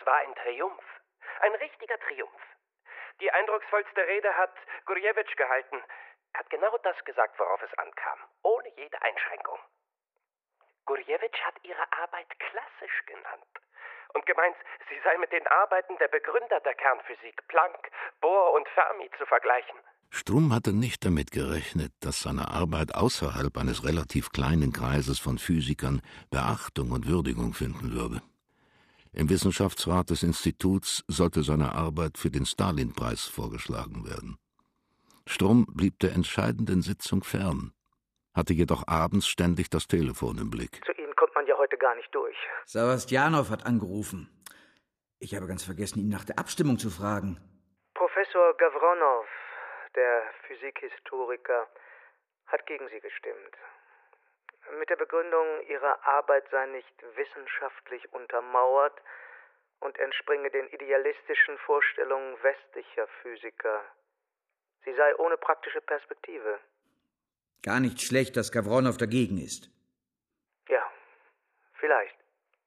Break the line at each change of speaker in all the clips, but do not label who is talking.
war ein Triumph. Ein richtiger Triumph. Die eindrucksvollste Rede hat Gurjewitsch gehalten. Er hat genau das gesagt, worauf es ankam. Ohne jede Einschränkung. Gurjewitsch hat ihre Arbeit klassisch genannt. Und gemeint, sie sei mit den Arbeiten der Begründer der Kernphysik, Planck, Bohr und Fermi, zu vergleichen.
Stumm hatte nicht damit gerechnet, dass seine Arbeit außerhalb eines relativ kleinen Kreises von Physikern Beachtung und Würdigung finden würde. Im Wissenschaftsrat des Instituts sollte seine Arbeit für den Stalin-Preis vorgeschlagen werden. Stumm blieb der entscheidenden Sitzung fern, hatte jedoch abends ständig das Telefon im Blick.
Zu Ihnen kommt man ja heute gar nicht durch.
Sawastjanow hat angerufen. Ich habe ganz vergessen, ihn nach der Abstimmung zu fragen.
Professor Gavronov, der Physikhistoriker, hat gegen Sie gestimmt. Mit der Begründung, Ihre Arbeit sei nicht wissenschaftlich untermauert und entspringe den idealistischen Vorstellungen westlicher Physiker. Sie sei ohne praktische Perspektive.
Gar nicht schlecht, dass Gavronov dagegen ist.
Ja, vielleicht.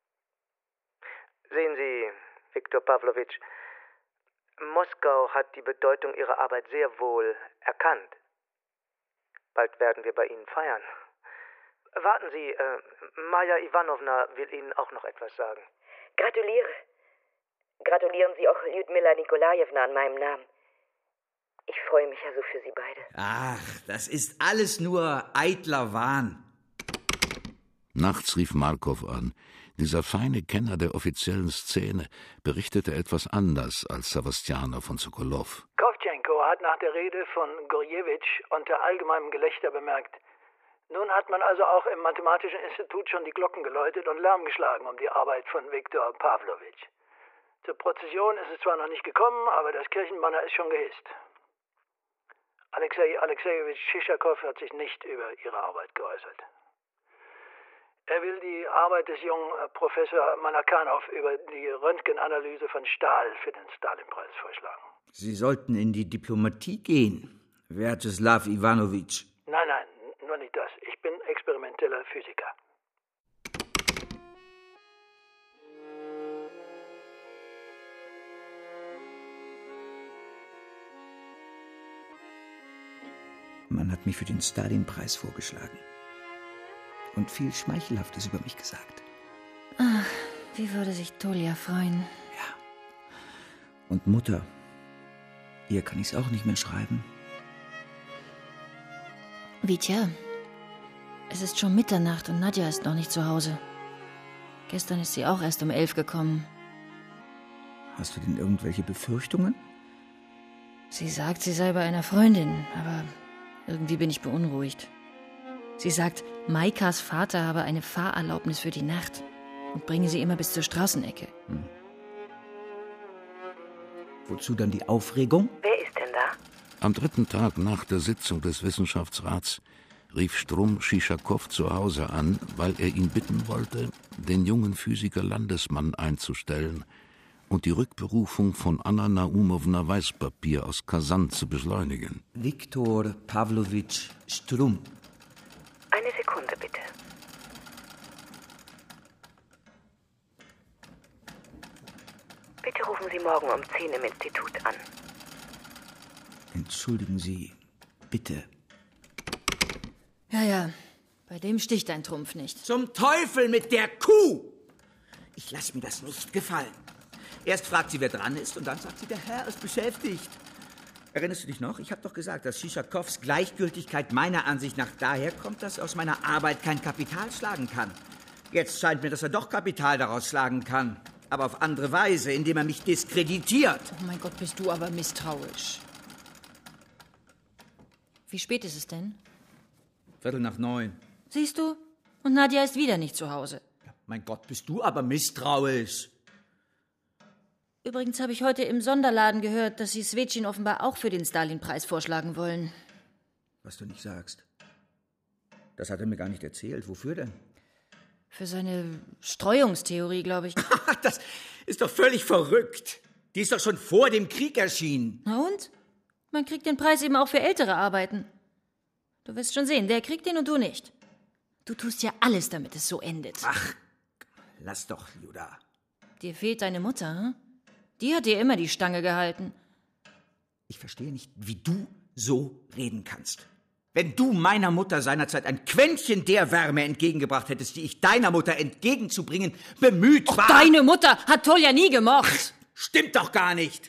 Sehen Sie, Viktor Pawlowitsch, Moskau hat die Bedeutung Ihrer Arbeit sehr wohl erkannt. Bald werden wir bei Ihnen feiern. Warten Sie, Maja Iwanowna will Ihnen auch noch etwas sagen.
Gratuliere. Gratulieren Sie auch Lyudmila Nikolajewna an meinem Namen. Ich freue mich ja so für Sie beide.
Ach, das ist alles nur eitler Wahn.
Nachts rief Markow an. Dieser feine Kenner der offiziellen Szene berichtete etwas anders als Sawastjanow und Sokolow.
Kowtschenko hat nach der Rede von Gurjewitsch unter allgemeinem Gelächter bemerkt: Nun hat man also auch im Mathematischen Institut schon die Glocken geläutet und Lärm geschlagen um die Arbeit von Viktor Pawlowitsch. Zur Prozession ist es zwar noch nicht gekommen, aber das Kirchenbanner ist schon gehisst. Alexei Alexejewitsch Schischakow hat sich nicht über ihre Arbeit geäußert. Er will die Arbeit des jungen Professor Manakanow über die Röntgenanalyse von Stahl für den Stalin-Preis vorschlagen.
Sie sollten in die Diplomatie gehen, Vyacheslav Iwanowitsch.
Nein, nur nicht das. Ich bin experimenteller Physiker.
Man hat mich für den Stalin-Preis vorgeschlagen. Und viel Schmeichelhaftes über mich gesagt.
Ach, wie würde sich Tolja freuen.
Ja. Und Mutter, ihr kann ich's auch nicht mehr schreiben.
Vitya, es ist schon Mitternacht und Nadja ist noch nicht zu Hause. Gestern ist sie auch erst um 11 gekommen.
Hast du denn irgendwelche Befürchtungen?
Sie sagt, sie sei bei einer Freundin, aber irgendwie bin ich beunruhigt. Sie sagt, Maikas Vater habe eine Fahrerlaubnis für die Nacht und bringe sie immer bis zur Straßenecke.
Wozu dann die Aufregung?
Wer ist denn da?
Am 3. Tag nach der Sitzung des Wissenschaftsrats rief Stumm Schischakow zu Hause an, weil er ihn bitten wollte, den jungen Physiker Landesmann einzustellen und die Rückberufung von Anna Naumowna Weißpapier aus Kasan zu beschleunigen.
Viktor Pawlowitsch Stumm.
Eine Sekunde, bitte. Bitte rufen Sie morgen um 10 im Institut an.
Entschuldigen Sie, bitte.
Ja, bei dem sticht ein Trumpf nicht.
Zum Teufel mit der Kuh! Ich lasse mir das nicht gefallen. Erst fragt sie, wer dran ist, und dann sagt sie, der Herr ist beschäftigt. Erinnerst du dich noch? Ich habe doch gesagt, dass Schischakow's Gleichgültigkeit meiner Ansicht nach daher kommt, dass er aus meiner Arbeit kein Kapital schlagen kann. Jetzt scheint mir, dass er doch Kapital daraus schlagen kann. Aber auf andere Weise, indem er mich diskreditiert.
Oh mein Gott, bist du aber misstrauisch. Wie spät ist es denn?
8:45.
Siehst du? Und Nadja ist wieder nicht zu Hause.
Ja, mein Gott, bist du aber misstrauisch.
Übrigens habe ich heute im Sonderladen gehört, dass Sie Swetschin offenbar auch für den Stalin-Preis vorschlagen wollen.
Was du nicht sagst. Das hat er mir gar nicht erzählt. Wofür denn?
Für seine Streuungstheorie, glaube ich.
Das ist doch völlig verrückt. Die ist doch schon vor dem Krieg erschienen.
Na und? Man kriegt den Preis eben auch für ältere Arbeiten. Du wirst schon sehen, der kriegt den und du nicht. Du tust ja alles, damit es so endet.
Ach, lass doch, Juda.
Dir fehlt deine Mutter, hm? Die hat dir immer die Stange gehalten.
Ich verstehe nicht, wie du so reden kannst. Wenn du meiner Mutter seinerzeit ein Quäntchen der Wärme entgegengebracht hättest, die ich deiner Mutter entgegenzubringen bemüht war...
Deine Mutter hat Tolja nie gemocht.
Stimmt doch gar nicht.